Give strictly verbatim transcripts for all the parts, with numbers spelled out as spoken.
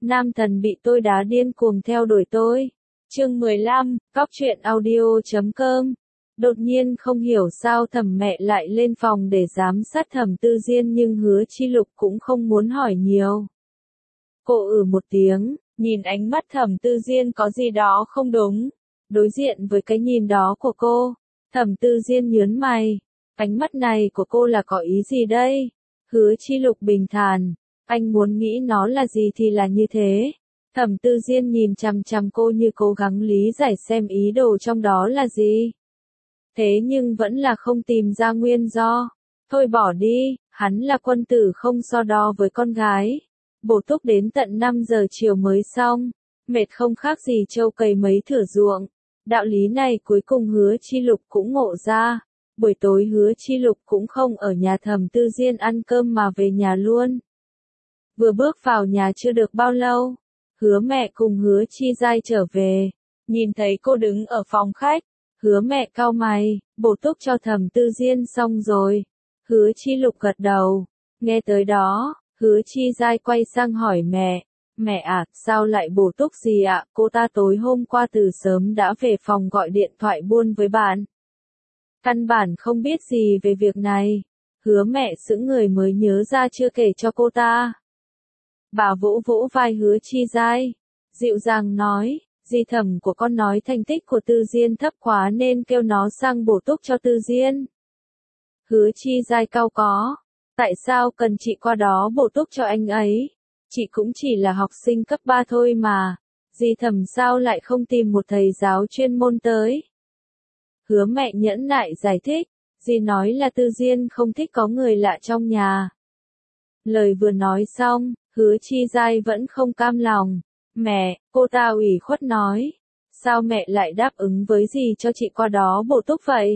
Nam thần bị tôi đá điên cuồng theo đuổi tôi. Chương mười lăm, cóc truyện audio chấm com. Đột nhiên không hiểu sao Thẩm mẹ lại lên phòng để giám sát Thẩm Tư Diên, nhưng Hứa Chi Lục cũng không muốn hỏi nhiều. Cô ử một tiếng, nhìn ánh mắt Thẩm Tư Diên có gì đó không đúng. Đối diện với cái nhìn đó của cô, Thẩm Tư Diên nhướng mày. Ánh mắt này của cô là có ý gì đây? Hứa Chi Lục bình thản. Anh muốn nghĩ nó là gì thì là như thế. Thẩm Tư Diên nhìn chằm chằm cô như cố gắng lý giải xem ý đồ trong đó là gì. Thế nhưng vẫn là không tìm ra nguyên do. Thôi bỏ đi, hắn là quân tử không so đo với con gái. Bổ túc đến tận năm giờ chiều mới xong. Mệt không khác gì trâu cày mấy thửa ruộng. Đạo lý này cuối cùng Hứa Chi Lục cũng ngộ ra. Buổi tối Hứa Chi Lục cũng không ở nhà Thẩm Tư Diên ăn cơm mà về nhà luôn. Vừa bước vào nhà chưa được bao lâu, Hứa mẹ cùng Hứa Chi Giai trở về. Nhìn thấy cô đứng ở phòng khách, Hứa mẹ cau mày, bổ túc cho Thẩm Tư Diên xong rồi. Hứa Chi Lục gật đầu. Nghe tới đó, Hứa Chi Giai quay sang hỏi mẹ. Mẹ à, sao lại bổ túc gì ạ? Cô ta tối hôm qua từ sớm đã về phòng gọi điện thoại buôn với bạn. Căn bản không biết gì về việc này. Hứa mẹ sững người mới nhớ ra chưa kể cho cô ta. Bà vỗ vỗ vai Hứa Chi Giai, dịu dàng nói, dì Thẩm của con nói thành tích của Tư Diên thấp quá nên kêu nó sang bổ túc cho Tư Diên. Hứa Chi Giai cau có, tại sao cần chị qua đó bổ túc cho anh ấy? Chị cũng chỉ là học sinh cấp ba thôi mà, dì Thẩm sao lại không tìm một thầy giáo chuyên môn tới? Hứa mẹ nhẫn nại giải thích, dì nói là Tư Diên không thích có người lạ trong nhà. Lời vừa nói xong, Hứa Chi Giai vẫn không cam lòng. Mẹ, cô ta ủy khuất nói. Sao mẹ lại đáp ứng với dì cho chị qua đó bổ túc vậy?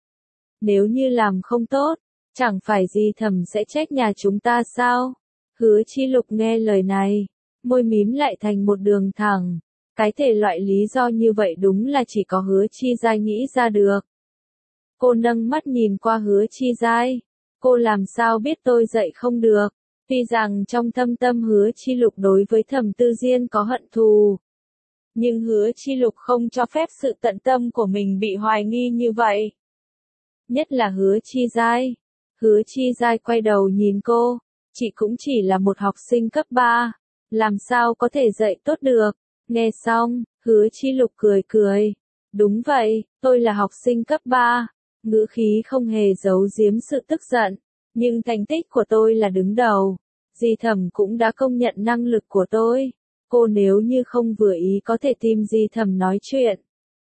Nếu như làm không tốt, chẳng phải dì Thẩm sẽ trách nhà chúng ta sao? Hứa Chi Lục nghe lời này, môi mím lại thành một đường thẳng. Cái thể loại lý do như vậy đúng là chỉ có Hứa Chi Giai nghĩ ra được. Cô nâng mắt nhìn qua Hứa Chi Giai. Cô làm sao biết tôi dạy không được? Tuy rằng trong thâm tâm Hứa Chi Lục đối với Thẩm Tư Diên có hận thù, nhưng Hứa Chi Lục không cho phép sự tận tâm của mình bị hoài nghi như vậy. Nhất là Hứa Chi Giai. Hứa Chi Giai quay đầu nhìn cô, chị cũng chỉ là một học sinh cấp ba, làm sao có thể dạy tốt được. Nghe xong, Hứa Chi Lục cười cười. Đúng vậy, tôi là học sinh cấp ba. Ngữ khí không hề giấu giếm sự tức giận. Nhưng thành tích của tôi là đứng đầu. Dì Thẩm cũng đã công nhận năng lực của tôi. Cô nếu như không vừa ý có thể tìm dì Thẩm nói chuyện.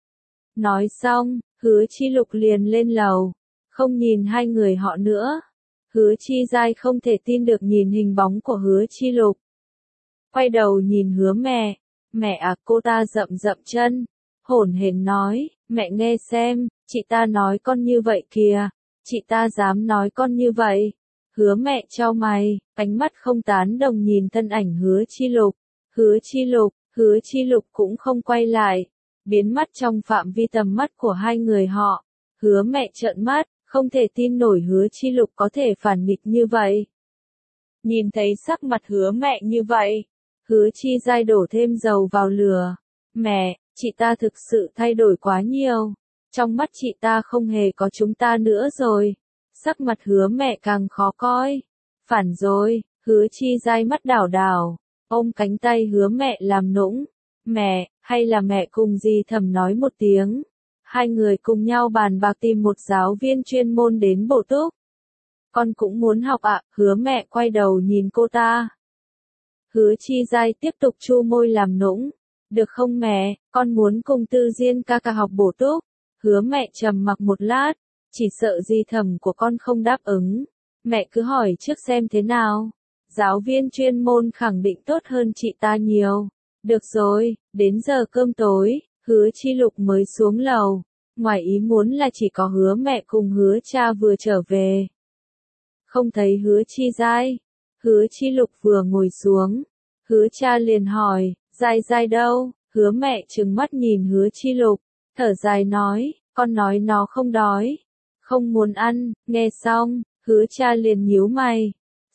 Nói xong, Hứa Chi Lục liền lên lầu. Không nhìn hai người họ nữa. Hứa Chi Giai không thể tin được nhìn hình bóng của Hứa Chi Lục. Quay đầu nhìn Hứa mẹ. Mẹ à, cô ta rậm rậm chân. Hổn hển nói, mẹ nghe xem, chị ta nói con như vậy kìa. Chị ta dám nói con như vậy. Hứa mẹ chau mày, ánh mắt không tán đồng nhìn thân ảnh Hứa Chi Lục. Hứa Chi Lục, Hứa Chi Lục cũng không quay lại. Biến mất trong phạm vi tầm mắt của hai người họ. Hứa mẹ trợn mắt, không thể tin nổi Hứa Chi Lục có thể phản nghịch như vậy. Nhìn thấy sắc mặt Hứa mẹ như vậy, Hứa Chi Giai đổ thêm dầu vào lửa. Mẹ, chị ta thực sự thay đổi quá nhiều. Trong mắt chị ta không hề có chúng ta nữa rồi. Sắc mặt Hứa mẹ càng khó coi. Phản rồi, Hứa Chi Giai mắt đảo đảo, ôm cánh tay Hứa mẹ làm nũng. Mẹ, hay là mẹ cùng dì Thẩm nói một tiếng. Hai người cùng nhau bàn bạc tìm một giáo viên chuyên môn đến bổ túc. Con cũng muốn học ạ. Hứa mẹ quay đầu nhìn cô ta. Hứa Chi Giai tiếp tục chu môi làm nũng. Được không mẹ, con muốn cùng Tư Diên ca ca học bổ túc. Hứa mẹ trầm mặc một lát, chỉ sợ dì Thẩm của con không đáp ứng. Mẹ cứ hỏi trước xem thế nào. Giáo viên chuyên môn khẳng định tốt hơn chị ta nhiều. Được rồi, đến giờ cơm tối, Hứa Chi Lục mới xuống lầu. Ngoài ý muốn là chỉ có Hứa mẹ cùng Hứa cha vừa trở về. Không thấy Hứa Chi Giai. Hứa Chi Lục vừa ngồi xuống. Hứa cha liền hỏi, Giai Giai đâu? Hứa mẹ trừng mắt nhìn Hứa Chi Lục, thở dài nói, con nói nó không đói, không muốn ăn. Nghe xong, Hứa cha liền nhíu mày.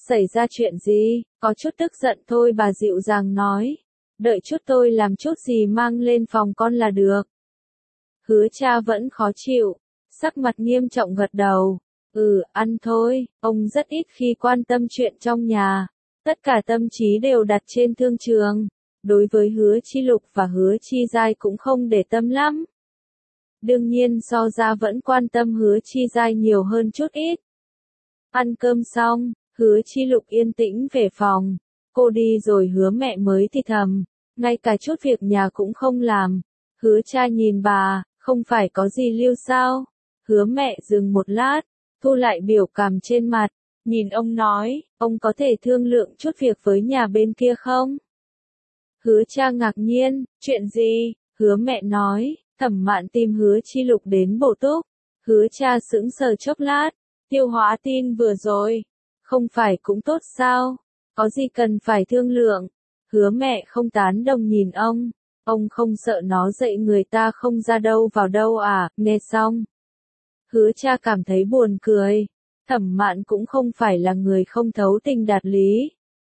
Xảy ra chuyện gì? Có chút tức giận thôi bà dịu dàng nói. Đợi chút tôi làm chút gì mang lên phòng con là được. Hứa cha vẫn khó chịu, sắc mặt nghiêm trọng gật đầu. Ừ, ăn thôi, ông rất ít khi quan tâm chuyện trong nhà. Tất cả tâm trí đều đặt trên thương trường. Đối với Hứa Chi Lục và Hứa Chi Giai cũng không để tâm lắm. Đương nhiên so ra vẫn quan tâm Hứa Chi Giai nhiều hơn chút ít. Ăn cơm xong, Hứa Chi Lục yên tĩnh về phòng. Cô đi rồi Hứa mẹ mới thì thầm. Ngay cả chút việc nhà cũng không làm. Hứa cha nhìn bà, không phải có gì lưu sao? Hứa mẹ dừng một lát, thu lại biểu cảm trên mặt. Nhìn ông nói, ông có thể thương lượng chút việc với nhà bên kia không? Hứa cha ngạc nhiên, chuyện gì? Hứa mẹ nói, Thẩm Mạn tìm Hứa Chi Lục đến bổ túc. Hứa cha sững sờ chốc lát, tiêu hóa tin vừa rồi. Không phải cũng tốt sao? Có gì cần phải thương lượng? Hứa mẹ không tán đồng nhìn ông. Ông không sợ nó dạy người ta không ra đâu vào đâu à? Nghe xong, Hứa cha cảm thấy buồn cười. Thẩm Mạn cũng không phải là người không thấu tình đạt lý.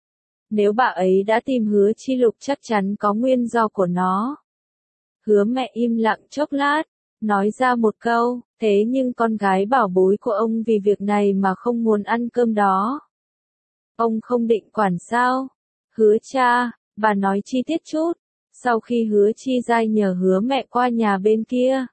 Nếu bà ấy đã tìm Hứa Chi Lục chắc chắn có nguyên do của nó. Hứa mẹ im lặng chốc lát, nói ra một câu, thế nhưng con gái bảo bối của ông vì việc này mà không muốn ăn cơm đó. Ông không định quản sao? Hứa cha, bà nói chi tiết chút. Sau khi Hứa Chi Giai nhờ Hứa mẹ qua nhà bên kia.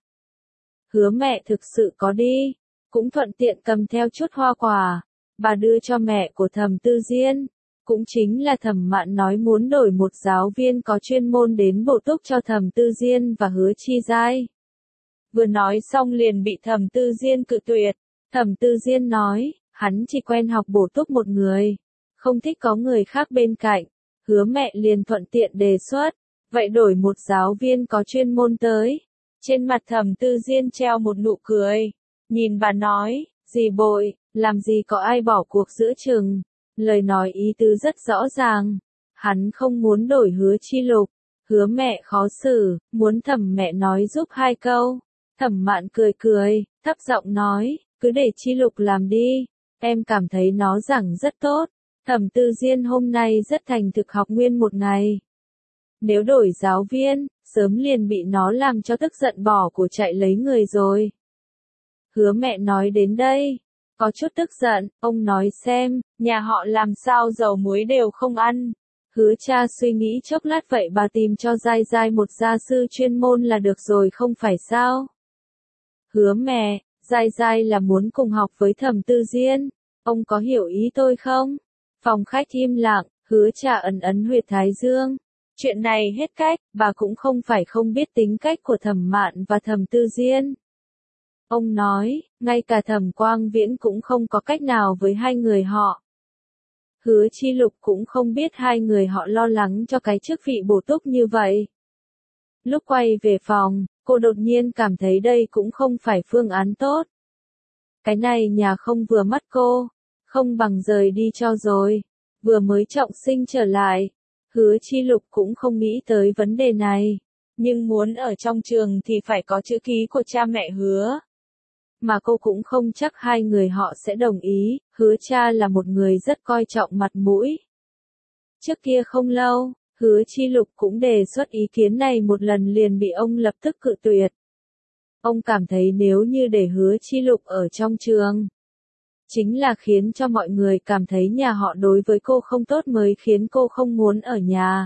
Hứa mẹ thực sự có đi, cũng thuận tiện cầm theo chút hoa quả. Bà đưa cho mẹ của Thẩm Tư Diên. Cũng chính là Thẩm Mạn nói muốn đổi một giáo viên có chuyên môn đến bổ túc cho Thẩm Tư Diên và Hứa Chi Giai. Vừa nói xong liền bị Thẩm Tư Diên cự tuyệt. Thẩm Tư Diên nói, hắn chỉ quen học bổ túc một người, không thích có người khác bên cạnh. Hứa mẹ liền thuận tiện đề xuất, vậy đổi một giáo viên có chuyên môn tới. Trên mặt Thẩm Tư Diên treo một nụ cười, nhìn bà nói, dì bội, làm gì có ai bỏ cuộc giữa chừng. Lời nói ý tứ rất rõ ràng, hắn không muốn đổi Hứa Chi Lục. Hứa mẹ khó xử, muốn Thẩm mẹ nói giúp hai câu. Thẩm Mạn cười cười, thấp giọng nói, cứ để Chi Lục làm đi, em cảm thấy nó giảng rất tốt. Thẩm Tư Diên hôm nay rất thành thực học nguyên một ngày. Nếu đổi giáo viên, sớm liền bị nó làm cho tức giận bỏ của chạy lấy người rồi. Hứa mẹ nói đến đây, có chút tức giận, ông nói xem, nhà họ làm sao dầu muối đều không ăn. Hứa cha suy nghĩ chốc lát vậy bà tìm cho Giai Giai một gia sư chuyên môn là được rồi không phải sao? Hứa mẹ, Giai Giai là muốn cùng học với Thẩm Tư Diên, ông có hiểu ý tôi không? Phòng khách im lặng, Hứa cha ấn ấn huyệt thái dương. Chuyện này hết cách, bà cũng không phải không biết tính cách của Thẩm Mạn và Thẩm Tư Diên. Ông nói, ngay cả Thẩm Quang Viễn cũng không có cách nào với hai người họ. Hứa Chi Lục cũng không biết hai người họ lo lắng cho cái chức vị bổ túc như vậy. Lúc quay về phòng, cô đột nhiên cảm thấy đây cũng không phải phương án tốt. Cái này nhà không vừa mắt cô, không bằng rời đi cho rồi. Vừa mới trọng sinh trở lại, Hứa Chi Lục cũng không nghĩ tới vấn đề này. Nhưng muốn ở trong trường thì phải có chữ ký của cha mẹ Hứa. Mà cô cũng không chắc hai người họ sẽ đồng ý. Hứa cha là một người rất coi trọng mặt mũi. Trước kia không lâu, Hứa Chi Lục cũng đề xuất ý kiến này một lần liền bị ông lập tức cự tuyệt. Ông cảm thấy nếu như để Hứa Chi Lục ở trong trường, chính là khiến cho mọi người cảm thấy nhà họ đối với cô không tốt mới khiến cô không muốn ở nhà.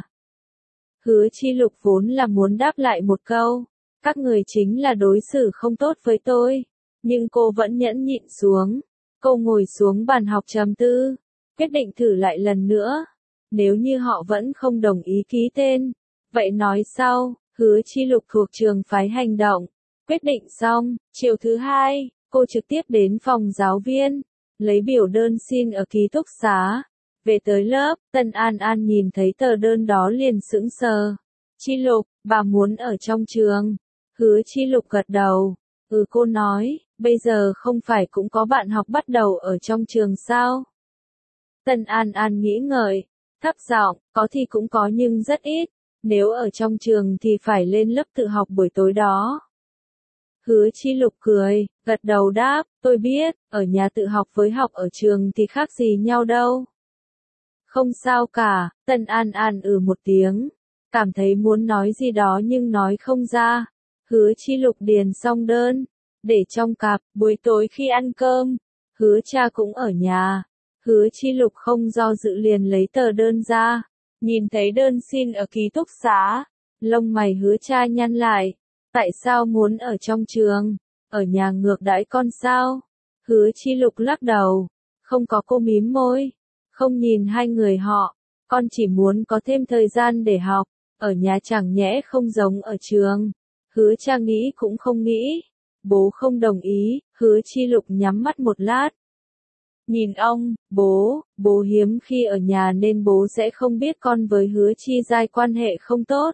Hứa Chi Lục vốn là muốn đáp lại một câu, các người chính là đối xử không tốt với tôi. Nhưng cô vẫn nhẫn nhịn xuống. Cô ngồi xuống bàn học trầm tư, quyết định thử lại lần nữa. Nếu như họ vẫn không đồng ý ký tên, vậy nói sau. Hứa Chi Lục thuộc trường phái hành động. Quyết định xong, chiều thứ hai, cô trực tiếp đến phòng giáo viên, lấy biểu đơn xin ở ký túc xá. Về tới lớp, Tân An An nhìn thấy tờ đơn đó liền sững sờ. Chi Lục, bà muốn ở trong trường. Hứa Chi Lục gật đầu. Ừ, cô nói, bây giờ không phải cũng có bạn học bắt đầu ở trong trường sao? Tân An An nghĩ ngợi, thấp giọng, có thì cũng có nhưng rất ít. Nếu ở trong trường thì phải lên lớp tự học buổi tối đó. Hứa Chi Lục cười, gật đầu đáp, tôi biết, ở nhà tự học với học ở trường thì khác gì nhau đâu. Không sao cả, Tân An An ừ một tiếng, cảm thấy muốn nói gì đó nhưng nói không ra. Hứa Chi Lục điền xong đơn, để trong cặp, buổi tối khi ăn cơm, Hứa cha cũng ở nhà. Hứa Chi Lục không do dự liền lấy tờ đơn ra, nhìn thấy đơn xin ở ký túc xá, lông mày Hứa cha nhăn lại, tại sao muốn ở trong trường, ở nhà ngược đãi con sao? Hứa Chi Lục lắc đầu, không có. Cô mím môi, không nhìn hai người họ, con chỉ muốn có thêm thời gian để học, ở nhà chẳng nhẽ không giống ở trường. Hứa cha nghĩ cũng không nghĩ, bố không đồng ý. Hứa Chi Lục nhắm mắt một lát, nhìn ông, bố, bố hiếm khi ở nhà nên bố sẽ không biết con với Hứa Chi Giai quan hệ không tốt.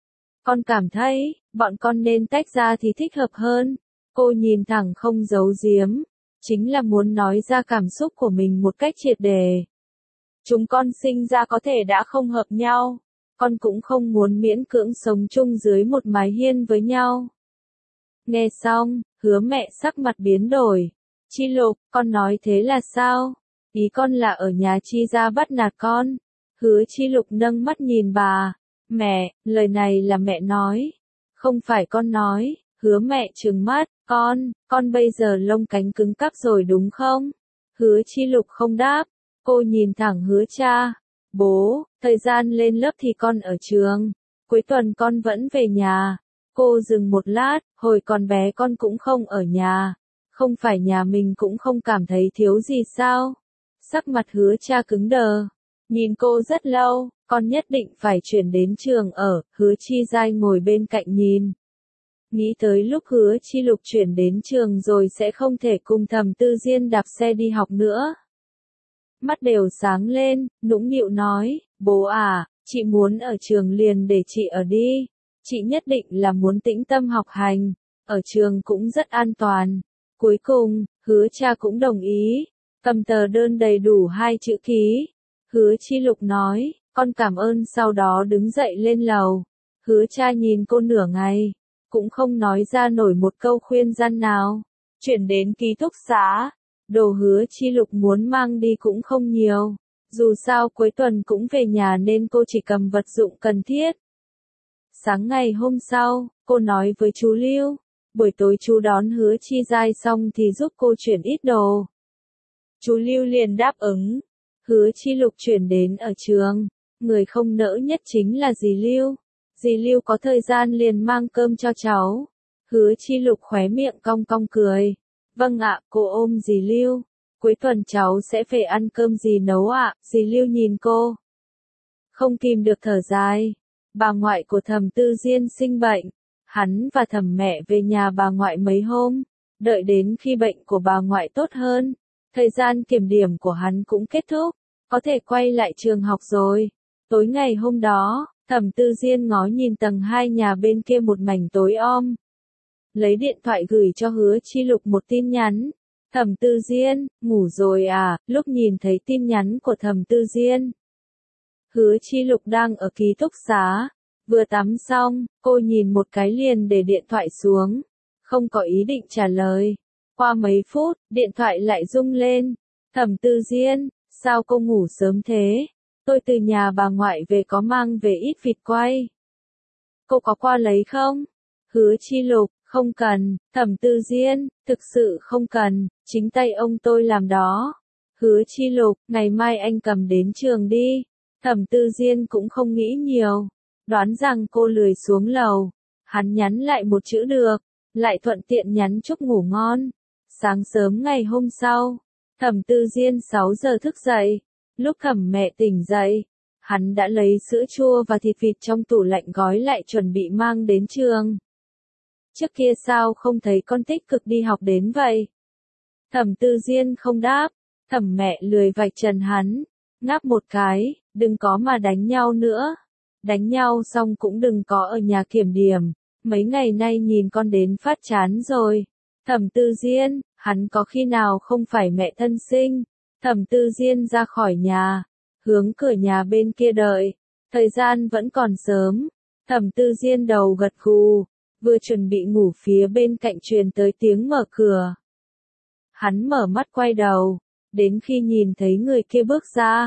Con cảm thấy, bọn con nên tách ra thì thích hợp hơn. Cô nhìn thẳng không giấu giếm, chính là muốn nói ra cảm xúc của mình một cách triệt để. Chúng con sinh ra có thể đã không hợp nhau, con cũng không muốn miễn cưỡng sống chung dưới một mái hiên với nhau. Nghe xong, Hứa mẹ sắc mặt biến đổi. Chi Lục, con nói thế là sao? Ý con là ở nhà Chi gia bắt nạt con. Hứa Chi Lục nâng mắt nhìn bà. Mẹ, lời này là mẹ nói, không phải con nói. Hứa mẹ trừng mắt, con, con bây giờ lông cánh cứng cắp rồi đúng không? Hứa Chi Lục không đáp, cô nhìn thẳng Hứa cha. Bố, thời gian lên lớp thì con ở trường, cuối tuần con vẫn về nhà. Cô dừng một lát, hồi còn bé con cũng không ở nhà, không phải nhà mình cũng không cảm thấy thiếu gì sao? Sắc mặt Hứa cha cứng đờ, nhìn cô rất lâu, con nhất định phải chuyển đến trường ở. Hứa Chi Giai ngồi bên cạnh nhìn. Nghĩ tới lúc Hứa Chi Lục chuyển đến trường rồi sẽ không thể cùng Thẩm Tư Diên đạp xe đi học nữa. Mắt đều sáng lên, nũng nịu nói, bố à, chị muốn ở trường liền để chị ở đi. Chị nhất định là muốn tĩnh tâm học hành, ở trường cũng rất an toàn. Cuối cùng, Hứa cha cũng đồng ý, cầm tờ đơn đầy đủ hai chữ ký. Hứa Chi Lục nói, con cảm ơn, sau đó đứng dậy lên lầu. Hứa cha nhìn cô nửa ngày, cũng không nói ra nổi một câu khuyên răn nào. Chuyển đến ký túc xá, đồ Hứa Chi Lục muốn mang đi cũng không nhiều. Dù sao cuối tuần cũng về nhà nên cô chỉ cầm vật dụng cần thiết. Sáng ngày hôm sau, cô nói với chú Lưu, buổi tối chú đón Hứa Chi Giai xong thì giúp cô chuyển ít đồ. Chú Lưu liền đáp ứng. Hứa Chi Lục chuyển đến ở trường, người không nỡ nhất chính là dì Lưu. Dì Lưu có thời gian liền mang cơm cho cháu. Hứa Chi Lục khóe miệng cong cong cười. Vâng ạ, cô ôm dì Lưu. Cuối tuần cháu sẽ về ăn cơm dì nấu ạ. Dì Lưu nhìn cô, không kìm được thở dài. Bà ngoại của Thẩm Tư Diên sinh bệnh, hắn và Thẩm mẹ về nhà bà ngoại mấy hôm, đợi đến khi bệnh của bà ngoại tốt hơn, thời gian kiểm điểm của hắn cũng kết thúc, có thể quay lại trường học rồi. Tối ngày hôm đó, Thẩm Tư Diên ngó nhìn tầng hai nhà bên kia một mảnh tối om. Lấy điện thoại gửi cho Hứa Chi Lục một tin nhắn. Thẩm Tư Diên, ngủ rồi à? Lúc nhìn thấy tin nhắn của Thẩm Tư Diên, Hứa Chi Lục đang ở ký túc xá, vừa tắm xong, cô nhìn một cái liền để điện thoại xuống, không có ý định trả lời. Qua mấy phút, điện thoại lại rung lên. Thẩm Tư Diên, sao cô ngủ sớm thế? Tôi từ nhà bà ngoại về có mang về ít vịt quay. Cô có qua lấy không? Hứa Chi Lục, không cần. Thẩm Tư Diên, thực sự không cần, chính tay ông tôi làm đó. Hứa Chi Lục, ngày mai anh cầm đến trường đi. Thẩm Tư Diên cũng không nghĩ nhiều, đoán rằng cô lười xuống lầu. Hắn nhắn lại một chữ được, lại thuận tiện nhắn chúc ngủ ngon. Sáng sớm ngày hôm sau, Thẩm Tư Diên sáu giờ thức dậy. Lúc Thẩm mẹ tỉnh dậy, hắn đã lấy sữa chua và thịt vịt trong tủ lạnh gói lại chuẩn bị mang đến trường. Trước kia sao không thấy con tích cực đi học đến vậy? Thẩm Tư Diên không đáp. Thẩm mẹ lười vạch trần hắn, ngáp một cái, đừng có mà đánh nhau nữa. Đánh nhau xong cũng đừng có ở nhà kiểm điểm. Mấy ngày nay nhìn con đến phát chán rồi. Thẩm Tư Diên, hắn có khi nào không phải mẹ thân sinh? Thẩm Tư Diên ra khỏi nhà, hướng cửa nhà bên kia đợi. Thời gian vẫn còn sớm. Thẩm Tư Diên đầu gật gù, vừa chuẩn bị ngủ phía bên cạnh truyền tới tiếng mở cửa. Hắn mở mắt quay đầu, đến khi nhìn thấy người kia bước ra,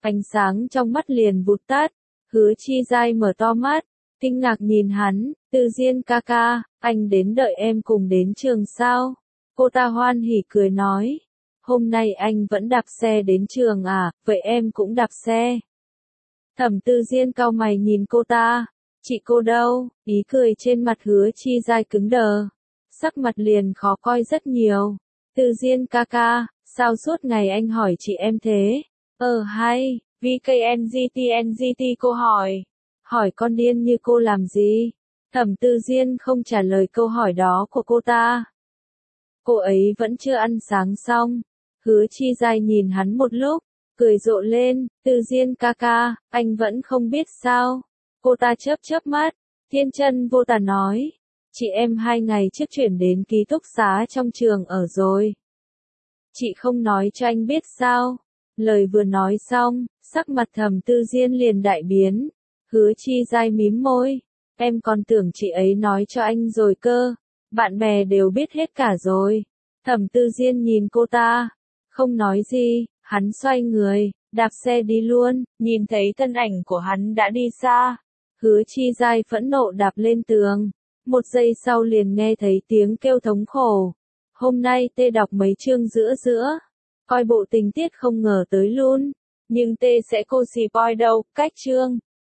ánh sáng trong mắt liền vụt tắt. Hứa Chi Giai mở to mắt, kinh ngạc nhìn hắn, Tư Diên ca ca, anh đến đợi em cùng đến trường sao? Cô ta hoan hỉ cười nói, hôm nay anh vẫn đạp xe đến trường à, vậy em cũng đạp xe. Thẩm Tư Diên cau mày nhìn cô ta, chị cô đâu? Ý cười trên mặt Hứa Chi Giai cứng đờ, sắc mặt liền khó coi rất nhiều. Tư Diên ca ca, sao suốt ngày anh hỏi chị em thế? Ờ hay, vê ca en giê tê en giê tê cô hỏi. Hỏi con điên như cô làm gì? Thẩm Tư Diên không trả lời câu hỏi đó của cô ta. Cô ấy vẫn chưa ăn sáng xong. Hứa Chi Giai nhìn hắn một lúc, cười rộ lên, Tư Diên ca ca, anh vẫn không biết sao? Cô ta chớp chớp mắt, thiên chân vô tà nói, chị em hai ngày trước chuyển đến ký túc xá trong trường ở rồi. Chị không nói cho anh biết sao? Lời vừa nói xong, sắc mặt Thẩm Tư Diên liền đại biến. Hứa Chi Giai mím môi, em còn tưởng chị ấy nói cho anh rồi cơ, bạn bè đều biết hết cả rồi. Thẩm Tư Diên nhìn cô ta, không nói gì, hắn xoay người, đạp xe đi luôn, nhìn thấy thân ảnh của hắn đã đi xa. Hứa Chi Giai phẫn nộ đạp lên tường, một giây sau liền nghe thấy tiếng kêu thống khổ. Hôm nay tê đọc mấy chương giữa giữa, coi bộ tình tiết không ngờ tới luôn, nhưng tê sẽ cô xì boy đâu, cách chương.